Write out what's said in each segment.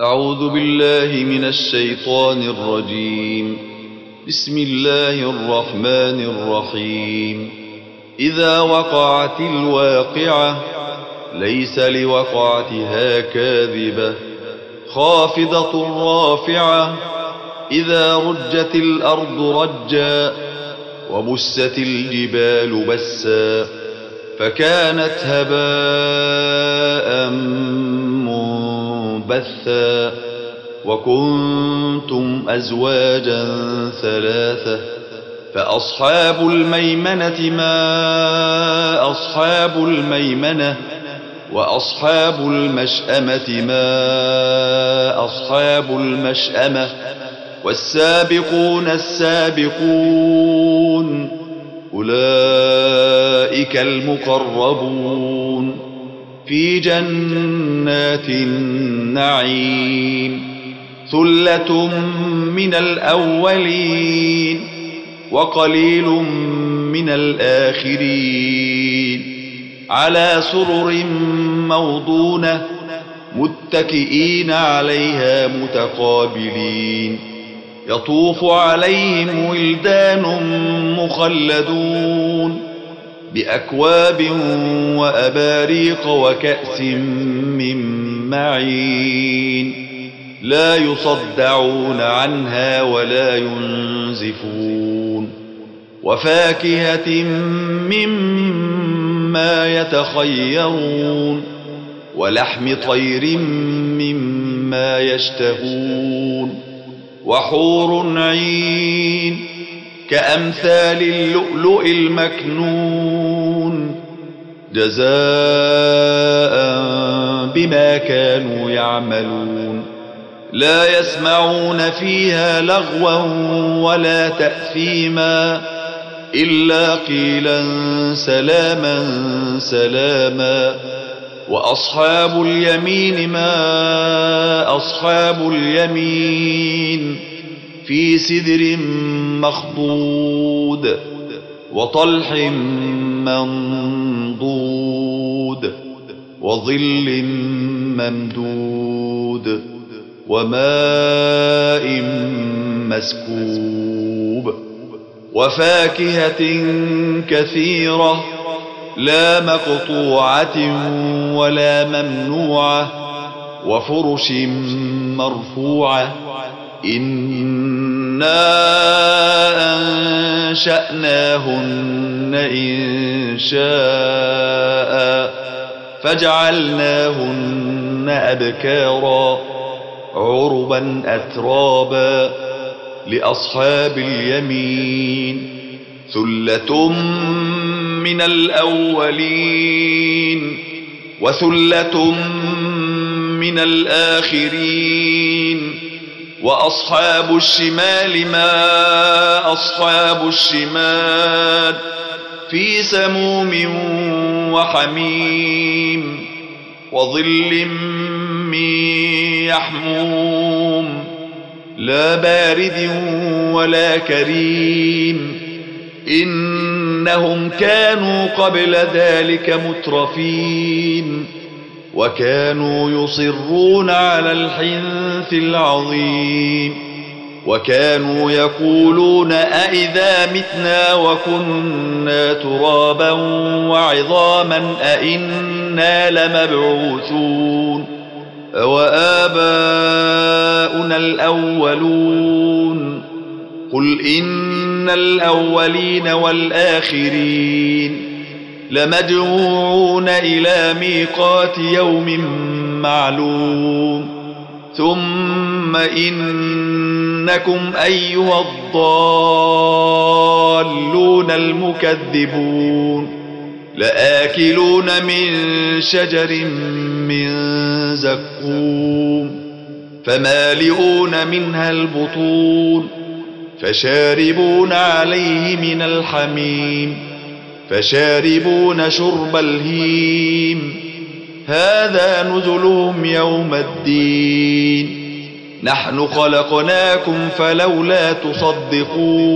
أعوذ بالله من الشيطان الرجيم. بسم الله الرحمن الرحيم. إذا وقعت الواقعة ليس لوقعتها كاذبة خافضة رافعة إذا رجت الأرض رجا وبست الجبال بسا فكانت هباء منبثا وكنتم أزواجا ثلاثة فأصحاب الميمنة ما أصحاب الميمنة وأصحاب المشأمة ما أصحاب المشأمة والسابقون السابقون أولئك المقربون في جنات النعيم ثلة من الأولين وقليل من الآخرين على سرر موضونة متكئين عليها متقابلين يطوف عليهم ولدان مخلدون بأكواب وأباريق وكأس من معين لا يصدعون عنها ولا ينزفون وفاكهة مما يتخيرون ولحم طير مما يشتهون وحور عين كأمثال اللؤلؤ المكنون جزاء بما كانوا يعملون لا يسمعون فيها لغوا ولا تأثيما إلا قيلا سلاما سلاما وأصحاب اليمين ما أصحاب اليمين في سدر مخضود وطلح منضود وظل ممدود وماء مسكوب وفاكهة كثيرة لا مقطوعة ولا ممنوعة وفرش مرفوعة إنا أنشأناهن إنشاء فجعلناهن أبكارا عربا أترابا لأصحاب اليمين ثلة من الأولين وثلة من الآخرين وأصحاب الشمال ما أصحاب الشمال في سموم وحميم وظل من يحموم لا بارد ولا كريم إنهم كانوا قبل ذلك مترفين وكانوا يصرون على الحنث العظيم وكانوا يقولون أئذا متنا وكنا ترابا وعظاما أئنا لمبعوثون أوآباؤنا الأولون قل إن الأولين والآخرين لمجموعون إلى ميقات يوم معلوم ثم إنكم أيها الضالون المكذبون لآكلون من شجر من زقوم فمالئون منها البطون فشاربون عليه من الحميم فشاربون شرب الهيم هذا نزلهم يوم الدين نحن خلقناكم فلولا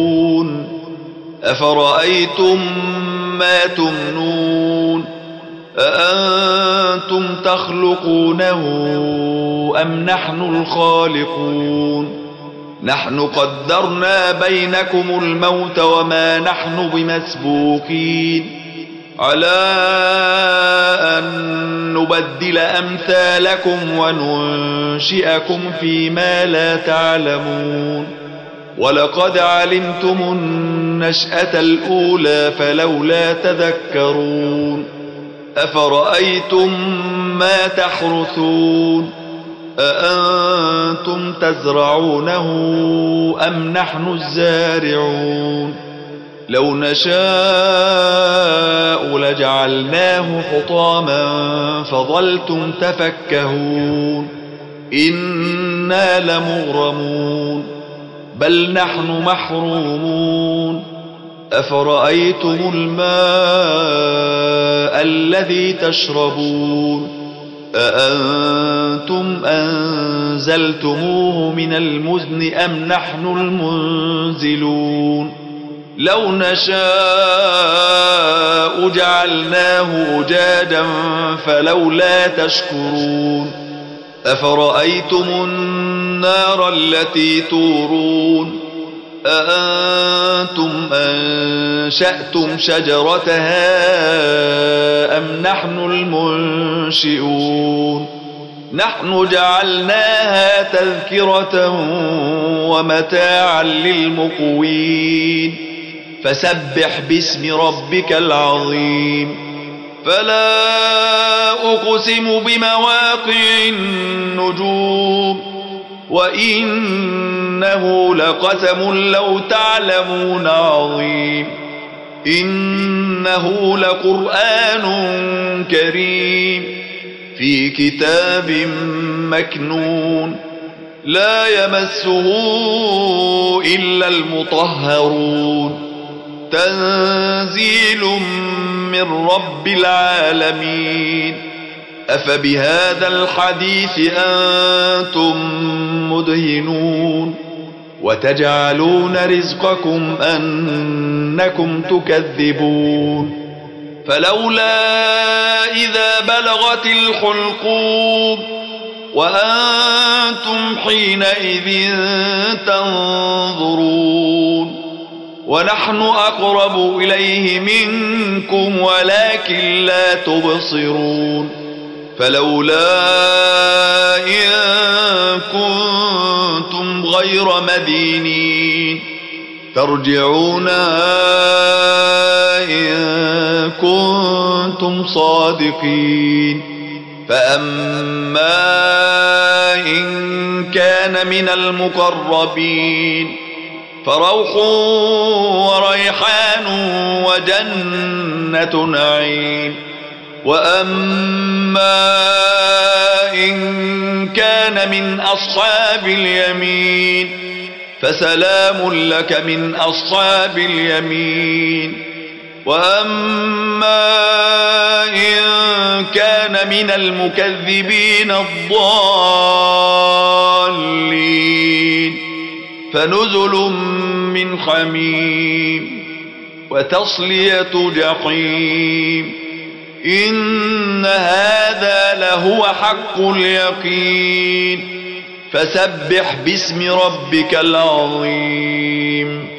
تصدقون أفرأيتم ما تمنون أأنتم تخلقونه أم نحن الخالقون نحن قدرنا بينكم الموت وما نحن بمسبوقين على أن نبدل أمثالكم وننشئكم فيما لا تعلمون ولقد علمتم النشأة الأولى فلولا تذكرون أفرأيتم ما تحرثون أأنتم تزرعونه أم نحن الزارعون لو نشاء لجعلناه حطاما فظلتم تفكهون إنا لمغرمون بل نحن محرومون أفرأيتم الماء الذي تشربون أأنتم أنزلتموه من المزن أم نحن المنزلون لو نشاء جعلناه أجاجا فلولا تشكرون أفرأيتم النار التي تورون أأنتم أنشأتم شجرتها أم نحن المنشئون نحن جعلناها تذكرة ومتاعا للمقوين فسبح باسم ربك العظيم فلا أقسم بمواقع النجوم وإنه لقسم لو تعلمون عظيم إنه لقرآن كريم في كتاب مكنون لا يمسه إلا المطهرون تنزيل من رب العالمين أفبهذا الحديث أنتم مدهنون وتجعلون رزقكم أنكم تكذبون فلولا إذا بلغت الحلقوم وأنتم حينئذ تنظرون ونحن أقرب إليه منكم ولكن لا تبصرون فلولا إن كنتم غير مدينين ترجعونها إن كنتم صادقين فأما إن كان من المقربين فروح وريحان وجنة نعيم وأما إن كان من أصحاب اليمين فسلام لك من أصحاب اليمين وأما إن كان من المكذبين الضالين فنزل من حميم وتصلية جحيم إن هذا لهو حق اليقين فسبح باسم ربك العظيم